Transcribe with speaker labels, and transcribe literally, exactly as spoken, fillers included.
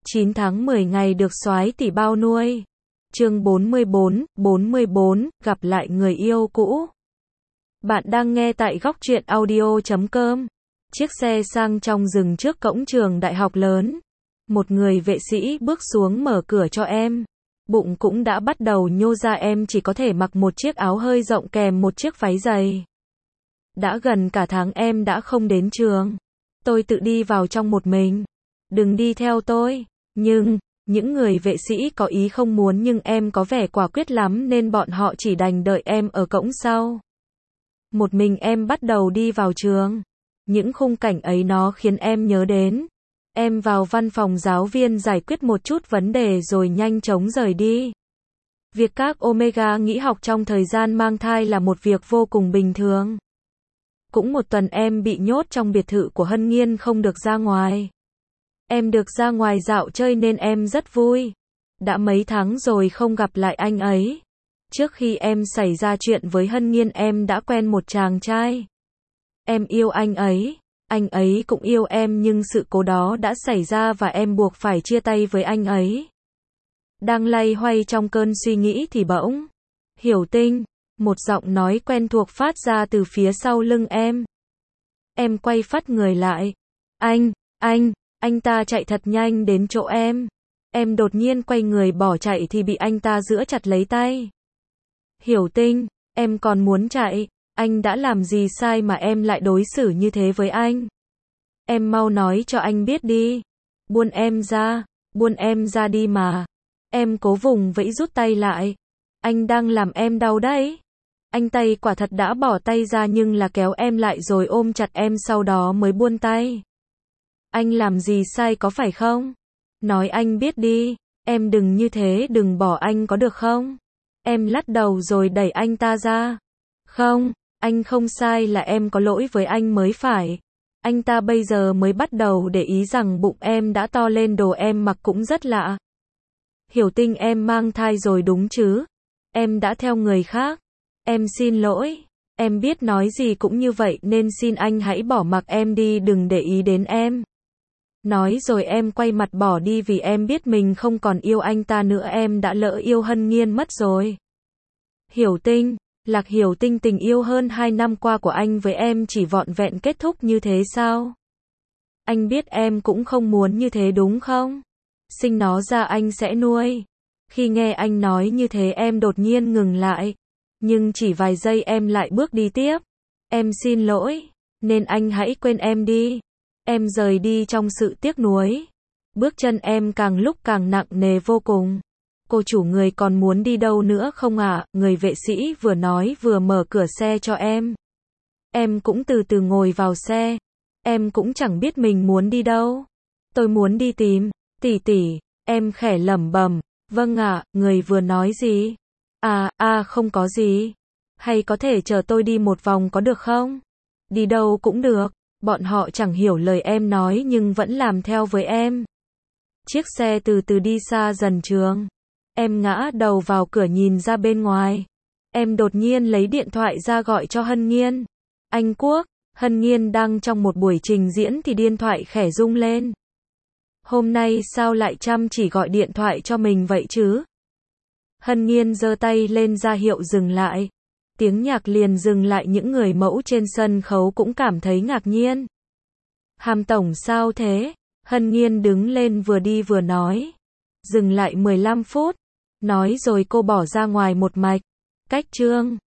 Speaker 1: chín tháng mười ngày được soái tỷ bao nuôi. Chương bốn mươi bốn, bốn mươi bốn, gặp lại người yêu cũ. Bạn đang nghe tại góc truyện audio chấm com. Chiếc xe sang trong rừng trước cổng trường đại học lớn. Một người vệ sĩ bước xuống mở cửa cho em. Bụng cũng đã bắt đầu nhô ra, em chỉ có thể mặc một chiếc áo hơi rộng kèm một chiếc váy dày. Đã gần cả tháng em đã không đến trường. Tôi tự đi vào trong một mình. Đừng đi theo tôi. Nhưng, những người vệ sĩ có ý không muốn nhưng em có vẻ quả quyết lắm nên bọn họ chỉ đành đợi em ở cổng sau. Một mình em bắt đầu đi vào trường. Những khung cảnh ấy nó khiến em nhớ đến. Em vào văn phòng giáo viên giải quyết một chút vấn đề rồi nhanh chóng rời đi. Việc các Omega nghỉ học trong thời gian mang thai là một việc vô cùng bình thường. Cũng một tuần em bị nhốt trong biệt thự của Hân Nhiên không được ra ngoài. Em được ra ngoài dạo chơi nên em rất vui. Đã mấy tháng rồi không gặp lại anh ấy. Trước khi em xảy ra chuyện với Hân Nhiên em đã quen một chàng trai. Em yêu anh ấy. Anh ấy cũng yêu em nhưng sự cố đó đã xảy ra và em buộc phải chia tay với anh ấy. Đang loay hoay trong cơn suy nghĩ thì bỗng. Hiểu Tinh. Một giọng nói quen thuộc phát ra từ phía sau lưng em. Em quay phắt người lại. Anh, anh, anh ta chạy thật nhanh đến chỗ em. Em đột nhiên quay người bỏ chạy thì bị anh ta giữ chặt lấy tay. Hiểu Tinh, em còn muốn chạy, anh đã làm gì sai mà em lại đối xử như thế với anh? Em mau nói cho anh biết đi. Buông em ra, buông em ra đi mà. Em cố vùng vẫy rút tay lại. Anh đang làm em đau đấy. Anh tay quả thật đã bỏ tay ra nhưng là kéo em lại rồi ôm chặt em sau đó mới buông tay. Anh làm gì sai có phải không? Nói anh biết đi, em đừng như thế, đừng bỏ anh có được không? Em lắc đầu rồi đẩy anh ta ra. Không, anh không sai, là em có lỗi với anh mới phải. Anh ta bây giờ mới bắt đầu để ý rằng bụng em đã to lên, đồ em mặc cũng rất lạ. Hiểu Tinh, em mang thai rồi đúng chứ? Em đã theo người khác. Em xin lỗi. Em biết nói gì cũng như vậy nên xin anh hãy bỏ mặc em đi, đừng để ý đến em. Nói rồi em quay mặt bỏ đi vì em biết mình không còn yêu anh ta nữa, em đã lỡ yêu Hân Nhiên mất rồi. Hiểu Tinh, Lạc Hiểu Tinh, tình yêu hơn hai năm qua của anh với em chỉ vọn vẹn kết thúc như thế sao? Anh biết em cũng không muốn như thế đúng không? Sinh nó ra anh sẽ nuôi. Khi nghe anh nói như thế em đột nhiên ngừng lại. Nhưng chỉ vài giây em lại bước đi tiếp. Em xin lỗi, nên anh hãy quên em đi. Em rời đi trong sự tiếc nuối. Bước chân em càng lúc càng nặng nề vô cùng. Cô chủ, người còn muốn đi đâu nữa không ạ? À? Người vệ sĩ vừa nói vừa mở cửa xe cho em. Em cũng từ từ ngồi vào xe. Em cũng chẳng biết mình muốn đi đâu. Tôi muốn đi tìm tỷ tỷ. Em khẽ lẩm bẩm. Vâng ạ. À, người vừa nói gì? À, à không có gì. Hay có thể chờ tôi đi một vòng có được không? Đi đâu cũng được. Bọn họ chẳng hiểu lời em nói nhưng vẫn làm theo với em. Chiếc xe từ từ đi xa dần trường. Em ngã đầu vào cửa nhìn ra bên ngoài. Em đột nhiên lấy điện thoại ra gọi cho Hân Nhiên. Anh Quốc, Hân Nhiên đang trong một buổi trình diễn thì điện thoại khẽ rung lên. Hôm nay sao lại chăm chỉ gọi điện thoại cho mình vậy chứ? Hân Nhiên giơ tay lên ra hiệu dừng lại. Tiếng nhạc liền dừng lại, những người mẫu trên sân khấu cũng cảm thấy ngạc nhiên. Hàm tổng sao thế? Hân Nhiên đứng lên vừa đi vừa nói. Dừng lại mười lăm phút. Nói rồi cô bỏ ra ngoài một mạch. Cách chương.